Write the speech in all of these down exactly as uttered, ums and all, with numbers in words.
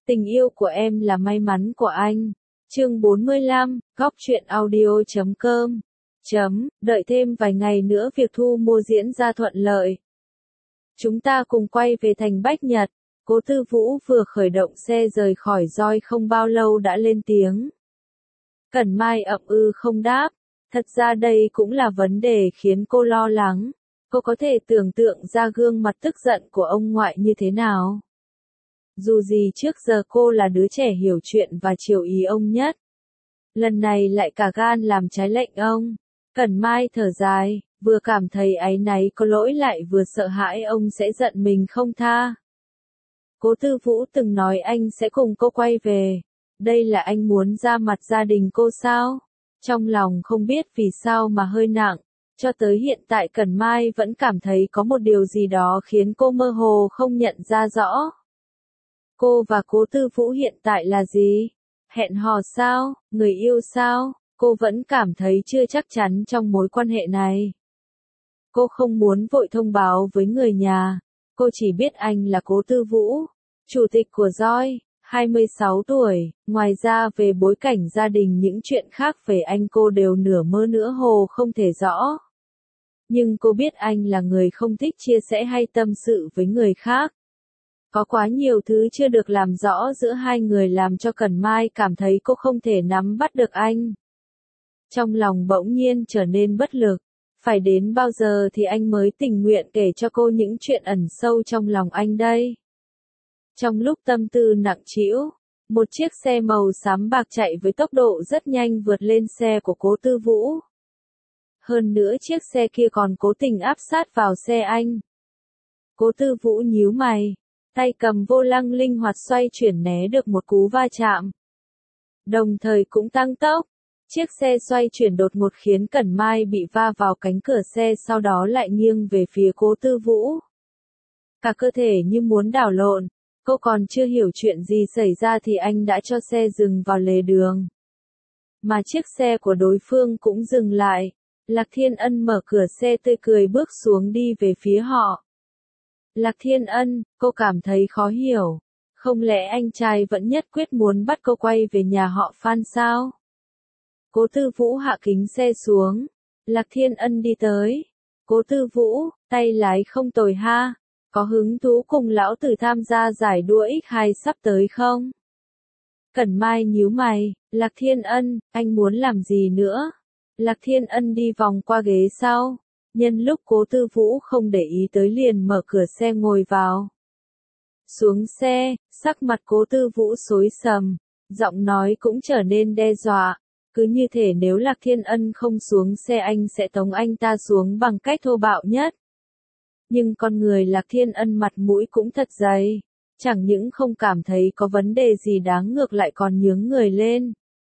Tình yêu của em là may mắn của anh. Chương bốn mươi lăm, góc truyện audio chấm com. Chấm, đợi thêm vài ngày nữa việc thu mua diễn ra thuận lợi. Chúng ta cùng quay về thành Bách Nhật. Cố Tư Vũ vừa khởi động xe rời khỏi Roi không bao lâu đã lên tiếng. Cẩn Mai ậm ừ không đáp. Thật ra đây cũng là vấn đề khiến cô lo lắng. Cô có thể tưởng tượng ra gương mặt tức giận của ông ngoại như thế nào. Dù gì trước giờ cô là đứa trẻ hiểu chuyện và chiều ý ông nhất. Lần này lại cả gan làm trái lệnh ông. Cẩn Mai thở dài, vừa cảm thấy áy náy có lỗi lại vừa sợ hãi ông sẽ giận mình không tha. Cố Tư Vũ từng nói anh sẽ cùng cô quay về. Đây là anh muốn ra mặt gia đình cô sao? Trong lòng không biết vì sao mà hơi nặng. Cho tới hiện tại Cẩn Mai vẫn cảm thấy có một điều gì đó khiến cô mơ hồ không nhận ra rõ. Cô và Cố Tư Vũ hiện tại là gì? Hẹn hò sao? Người yêu sao? Cô vẫn cảm thấy chưa chắc chắn trong mối quan hệ này. Cô không muốn vội thông báo với người nhà. Cô chỉ biết anh là Cố Tư Vũ, chủ tịch của Roi, hai mươi sáu tuổi. Ngoài ra về bối cảnh gia đình những chuyện khác về anh cô đều nửa mơ nửa hồ không thể rõ. Nhưng cô biết anh là người không thích chia sẻ hay tâm sự với người khác. Có quá nhiều thứ chưa được làm rõ giữa hai người làm cho Cẩn Mai cảm thấy cô không thể nắm bắt được anh. Trong lòng bỗng nhiên trở nên bất lực. Phải đến bao giờ thì anh mới tình nguyện kể cho cô những chuyện ẩn sâu trong lòng anh đây? Trong lúc tâm tư nặng trĩu, một chiếc xe màu xám bạc chạy với tốc độ rất nhanh vượt lên xe của Cố Tư Vũ. Hơn nữa chiếc xe kia còn cố tình áp sát vào xe anh. Cố Tư Vũ nhíu mày, tay cầm vô lăng linh hoạt xoay chuyển né được một cú va chạm. Đồng thời cũng tăng tốc. Chiếc xe xoay chuyển đột ngột khiến Cẩn Mai bị va vào cánh cửa xe sau đó lại nghiêng về phía Cố Tư Vũ. Cả cơ thể như muốn đảo lộn, cô còn chưa hiểu chuyện gì xảy ra thì anh đã cho xe dừng vào lề đường. Mà chiếc xe của đối phương cũng dừng lại. Lạc Thiên Ân mở cửa xe tươi cười bước xuống đi về phía họ. Lạc Thiên Ân, cô cảm thấy khó hiểu. Không lẽ anh trai vẫn nhất quyết muốn bắt cô quay về nhà họ Phan sao? Cố Tư Vũ hạ kính xe xuống. Lạc Thiên Ân đi tới. Cố Tư Vũ, tay lái không tồi ha. Có hứng thú cùng lão tử tham gia giải đua ích hai sắp tới không? Cẩn Mai nhíu mày. Lạc Thiên Ân, anh muốn làm gì nữa? Lạc Thiên Ân đi vòng qua ghế sau. Nhân lúc Cố Tư Vũ không để ý tới liền mở cửa xe ngồi vào. Xuống xe, sắc mặt Cố Tư Vũ xối xầm. Giọng nói cũng trở nên đe dọa. Cứ như thể nếu Lạc Thiên Ân không xuống xe anh sẽ tống anh ta xuống bằng cách thô bạo nhất. Nhưng con người Lạc Thiên Ân mặt mũi cũng thật dày. Chẳng những không cảm thấy có vấn đề gì đáng ngược lại còn nhướng người lên.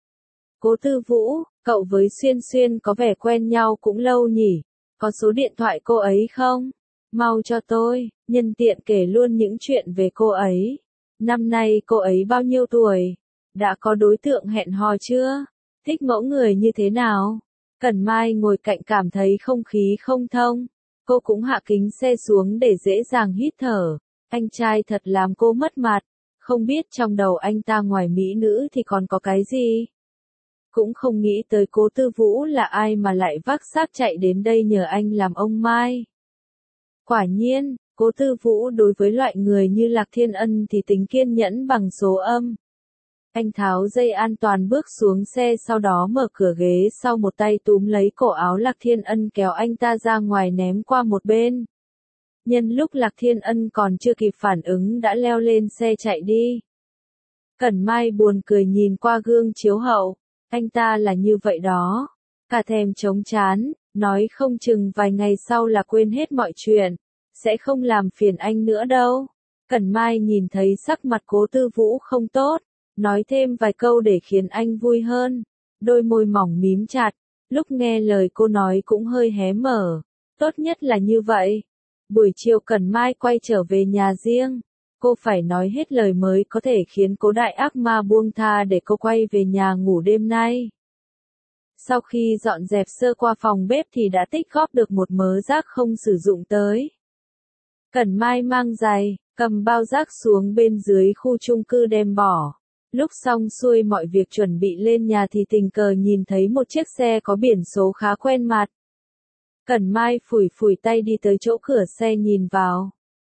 Cố Tư Vũ, cậu với Xuyên Xuyên có vẻ quen nhau cũng lâu nhỉ? Có số điện thoại cô ấy không? Mau cho tôi, nhân tiện kể luôn những chuyện về cô ấy. Năm nay cô ấy bao nhiêu tuổi? Đã có đối tượng hẹn hò chưa? Thích mẫu người như thế nào? Cẩn Mai ngồi cạnh cảm thấy không khí không thông. Cô cũng hạ kính xe xuống để dễ dàng hít thở. Anh trai thật làm cô mất mặt. Không biết trong đầu anh ta ngoài mỹ nữ thì còn có cái gì? Cũng không nghĩ tới Cố Tư Vũ là ai mà lại vác xác chạy đến đây nhờ anh làm ông Mai. Quả nhiên, Cố Tư Vũ đối với loại người như Lạc Thiên Ân thì tính kiên nhẫn bằng số âm. Anh tháo dây an toàn bước xuống xe sau đó mở cửa ghế sau một tay túm lấy cổ áo Lạc Thiên Ân kéo anh ta ra ngoài ném qua một bên. Nhân lúc Lạc Thiên Ân còn chưa kịp phản ứng đã leo lên xe chạy đi. Cẩn Mai buồn cười nhìn qua gương chiếu hậu. Anh ta là như vậy đó. Cả thèm chống chán, nói không chừng vài ngày sau là quên hết mọi chuyện. Sẽ không làm phiền anh nữa đâu. Cẩn Mai nhìn thấy sắc mặt Cố Tư Vũ không tốt. Nói thêm vài câu để khiến anh vui hơn. Đôi môi mỏng mím chặt. Lúc nghe lời cô nói cũng hơi hé mở. Tốt nhất là như vậy. Buổi chiều Cẩn Mai quay trở về nhà riêng. Cô phải nói hết lời mới có thể khiến Cố đại ác ma buông tha để cô quay về nhà ngủ đêm nay. Sau khi dọn dẹp sơ qua phòng bếp thì đã tích góp được một mớ rác không sử dụng tới. Cẩn Mai mang giày, cầm bao rác xuống bên dưới khu chung cư đem bỏ. Lúc xong xuôi mọi việc chuẩn bị lên nhà thì tình cờ nhìn thấy một chiếc xe có biển số khá quen mặt. Cẩn Mai phủi phủi tay đi tới chỗ cửa xe nhìn vào.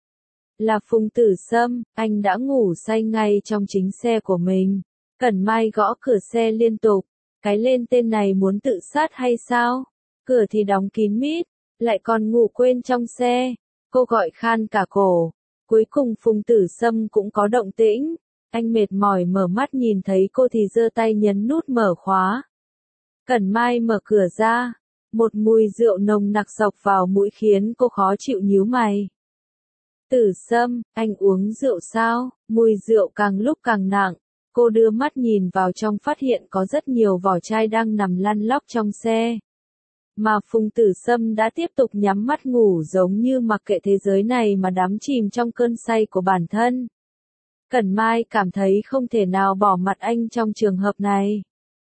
Là Phùng Tử Sâm, anh đã ngủ say ngay trong chính xe của mình. Cẩn Mai gõ cửa xe liên tục. Cái lên tên này muốn tự sát hay sao? Cửa thì đóng kín mít, lại còn ngủ quên trong xe. Cô gọi khan cả cổ. Cuối cùng Phùng Tử Sâm cũng có động tĩnh. Anh mệt mỏi mở mắt nhìn thấy cô thì giơ tay nhấn nút mở khóa. Cẩn Mai mở cửa ra. Một mùi rượu nồng nặc xộc vào mũi khiến cô khó chịu nhíu mày. Tử Sâm, anh uống rượu sao? Mùi rượu càng lúc càng nặng. Cô đưa mắt nhìn vào trong phát hiện có rất nhiều vỏ chai đang nằm lăn lóc trong xe. Mà Phùng Tử Sâm đã tiếp tục nhắm mắt ngủ giống như mặc kệ thế giới này mà đắm chìm trong cơn say của bản thân. Cẩn Mai cảm thấy không thể nào bỏ mặt anh trong trường hợp này.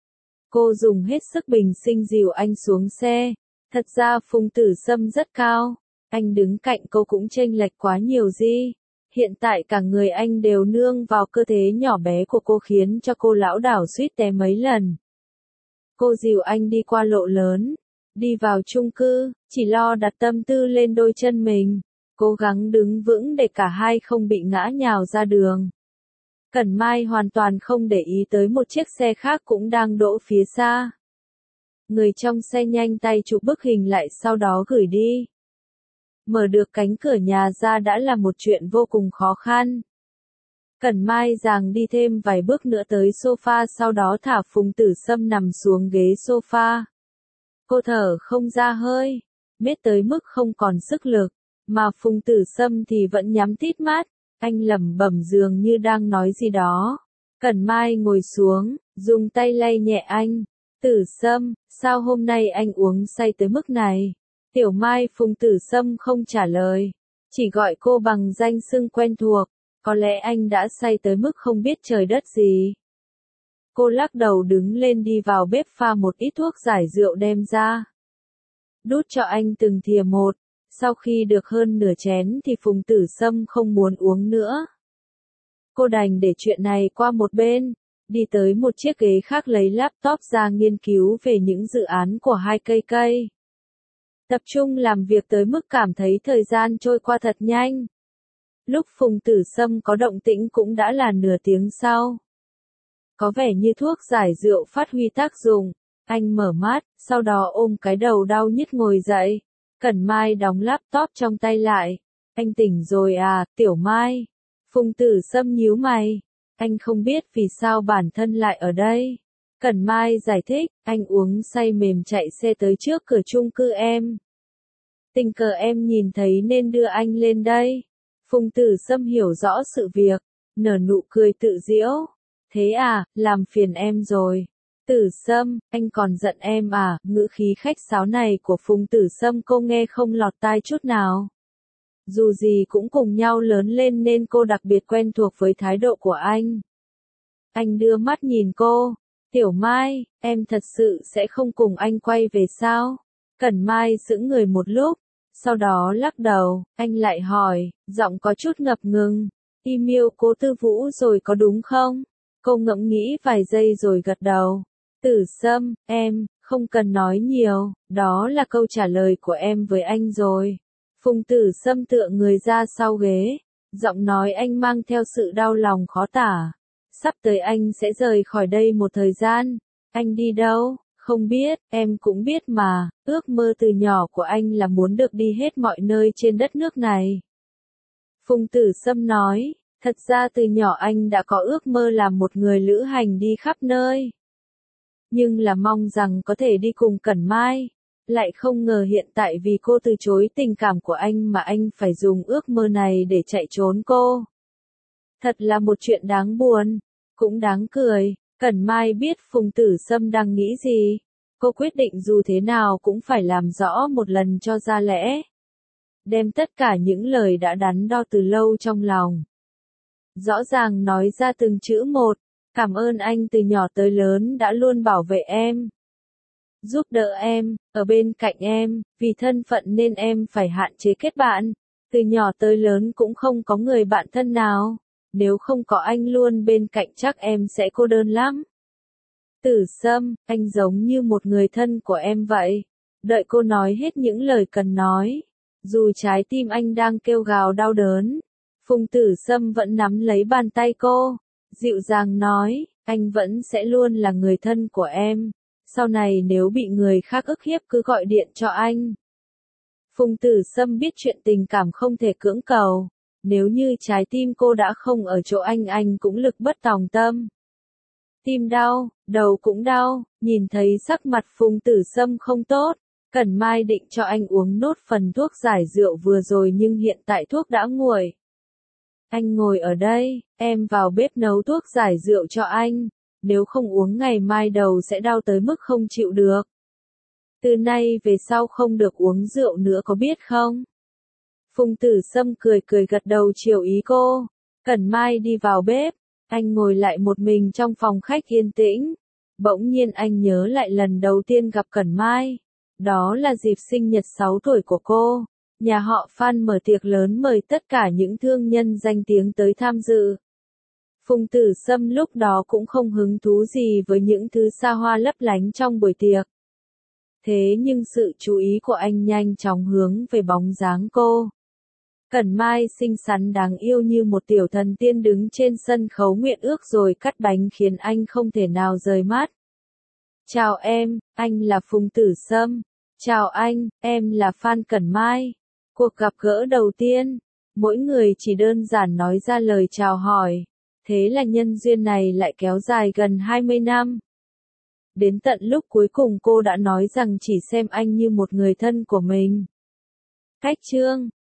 Cô dùng hết sức bình sinh dìu anh xuống xe. Thật ra Phùng Tử Sâm rất cao. Anh đứng cạnh cô cũng chênh lệch quá nhiều gì. Hiện tại cả người anh đều nương vào cơ thể nhỏ bé của cô khiến cho cô lão đảo suýt té mấy lần. Cô dìu anh đi qua lộ lớn. Đi vào chung cư, chỉ lo đặt tâm tư lên đôi chân mình. Cố gắng đứng vững để cả hai không bị ngã nhào ra đường. Cẩn Mai hoàn toàn không để ý tới một chiếc xe khác cũng đang đỗ phía xa. Người trong xe nhanh tay chụp bức hình lại sau đó gửi đi. Mở được cánh cửa nhà ra đã là một chuyện vô cùng khó khăn. Cẩn Mai giằng đi thêm vài bước nữa tới sofa sau đó thả Phùng Tử Sâm nằm xuống ghế sofa. Cô thở không ra hơi, mệt tới mức không còn sức lực, mà Phùng Tử Sâm thì vẫn nhắm tít mắt, anh lẩm bẩm dường như đang nói gì đó. Cẩn Mai ngồi xuống, dùng tay lay nhẹ anh. Tử Sâm, sao hôm nay anh uống say tới mức này? Tiểu Mai. Phùng Tử Sâm không trả lời, chỉ gọi cô bằng danh xưng quen thuộc, có lẽ anh đã say tới mức không biết trời đất gì. Cô lắc đầu đứng lên đi vào bếp pha một ít thuốc giải rượu đem ra. Đút cho anh từng thìa một, sau khi được hơn nửa chén thì Phùng Tử Sâm không muốn uống nữa. Cô đành để chuyện này qua một bên, đi tới một chiếc ghế khác lấy laptop ra nghiên cứu về những dự án của hai cây cây. Tập trung làm việc tới mức cảm thấy thời gian trôi qua thật nhanh. Lúc Phùng Tử Sâm có động tĩnh cũng đã là nửa tiếng sau. Có vẻ như thuốc giải rượu phát huy tác dụng, anh mở mắt, sau đó ôm cái đầu đau nhức ngồi dậy. Cẩn Mai đóng laptop trong tay lại. Anh tỉnh rồi à, Tiểu Mai? Phùng Tử Sâm nhíu mày. Anh không biết vì sao bản thân lại ở đây. Cẩn Mai giải thích, anh uống say mềm chạy xe tới trước cửa chung cư em. Tình cờ em nhìn thấy nên đưa anh lên đây. Phùng Tử Sâm hiểu rõ sự việc, nở nụ cười tự giễu. Thế à, làm phiền em rồi. Tử Sâm, anh còn giận em à? Ngữ khí khách sáo này của Phùng Tử Sâm cô nghe không lọt tai chút nào. Dù gì cũng cùng nhau lớn lên nên cô đặc biệt quen thuộc với thái độ của anh. Anh đưa mắt nhìn cô. Tiểu Mai, em thật sự sẽ không cùng anh quay về sao? Cẩn Mai sững người một lúc, sau đó lắc đầu, anh lại hỏi, giọng có chút ngập ngừng. Email Cố Tư Vũ rồi có đúng không? Cô ngẫm nghĩ vài giây rồi gật đầu. Tử Sâm, em, không cần nói nhiều, đó là câu trả lời của em với anh rồi. Phùng Tử Sâm tựa người ra sau ghế, giọng nói anh mang theo sự đau lòng khó tả. Sắp tới anh sẽ rời khỏi đây một thời gian. Anh đi đâu? Không biết, em cũng biết mà, ước mơ từ nhỏ của anh là muốn được đi hết mọi nơi trên đất nước này. Phùng Tử Sâm nói, thật ra từ nhỏ anh đã có ước mơ làm một người lữ hành đi khắp nơi. Nhưng là mong rằng có thể đi cùng Cẩn Mai. Lại không ngờ hiện tại vì cô từ chối tình cảm của anh mà anh phải dùng ước mơ này để chạy trốn cô. Thật là một chuyện đáng buồn, cũng đáng cười. Cẩn Mai biết Phùng Tử Sâm đang nghĩ gì. Cô quyết định dù thế nào cũng phải làm rõ một lần cho ra lẽ. Đem tất cả những lời đã đắn đo từ lâu trong lòng. Rõ ràng nói ra từng chữ một. Cảm ơn anh từ nhỏ tới lớn đã luôn bảo vệ em. Giúp đỡ em, ở bên cạnh em, vì thân phận nên em phải hạn chế kết bạn. Từ nhỏ tới lớn cũng không có người bạn thân nào. Nếu không có anh luôn bên cạnh chắc em sẽ cô đơn lắm. Tử Sâm, anh giống như một người thân của em vậy. Đợi cô nói hết những lời cần nói. Dù trái tim anh đang kêu gào đau đớn. Phùng Tử Sâm vẫn nắm lấy bàn tay cô. Dịu dàng nói, anh vẫn sẽ luôn là người thân của em. Sau này nếu bị người khác ức hiếp cứ gọi điện cho anh. Phùng Tử Sâm biết chuyện tình cảm không thể cưỡng cầu. Nếu như trái tim cô đã không ở chỗ anh anh cũng lực bất tòng tâm. Tim đau, đầu cũng đau, nhìn thấy sắc mặt Phùng Tử Sâm không tốt. Cẩn Mai định cho anh uống nốt phần thuốc giải rượu vừa rồi nhưng hiện tại thuốc đã nguội. Anh ngồi ở đây, em vào bếp nấu thuốc giải rượu cho anh. Nếu không uống ngày mai đầu sẽ đau tới mức không chịu được. Từ nay về sau không được uống rượu nữa có biết không? Phùng Tử Sâm cười cười gật đầu chiều ý cô. Cẩn Mai đi vào bếp. Anh ngồi lại một mình trong phòng khách yên tĩnh. Bỗng nhiên anh nhớ lại lần đầu tiên gặp Cẩn Mai. Đó là dịp sinh nhật sáu tuổi của cô. Nhà họ Phan mở tiệc lớn mời tất cả những thương nhân danh tiếng tới tham dự. Phùng Tử Sâm lúc đó cũng không hứng thú gì với những thứ xa hoa lấp lánh trong buổi tiệc. Thế nhưng sự chú ý của anh nhanh chóng hướng về bóng dáng cô. Cẩn Mai xinh xắn đáng yêu như một tiểu thần tiên đứng trên sân khấu nguyện ước rồi cắt bánh khiến anh không thể nào rời mắt. Chào em, anh là Phùng Tử Sâm. Chào anh, em là Phan Cẩn Mai. Cuộc gặp gỡ đầu tiên, mỗi người chỉ đơn giản nói ra lời chào hỏi. Thế là nhân duyên này lại kéo dài gần hai mươi năm. Đến tận lúc cuối cùng cô đã nói rằng chỉ xem anh như một người thân của mình. Cách chương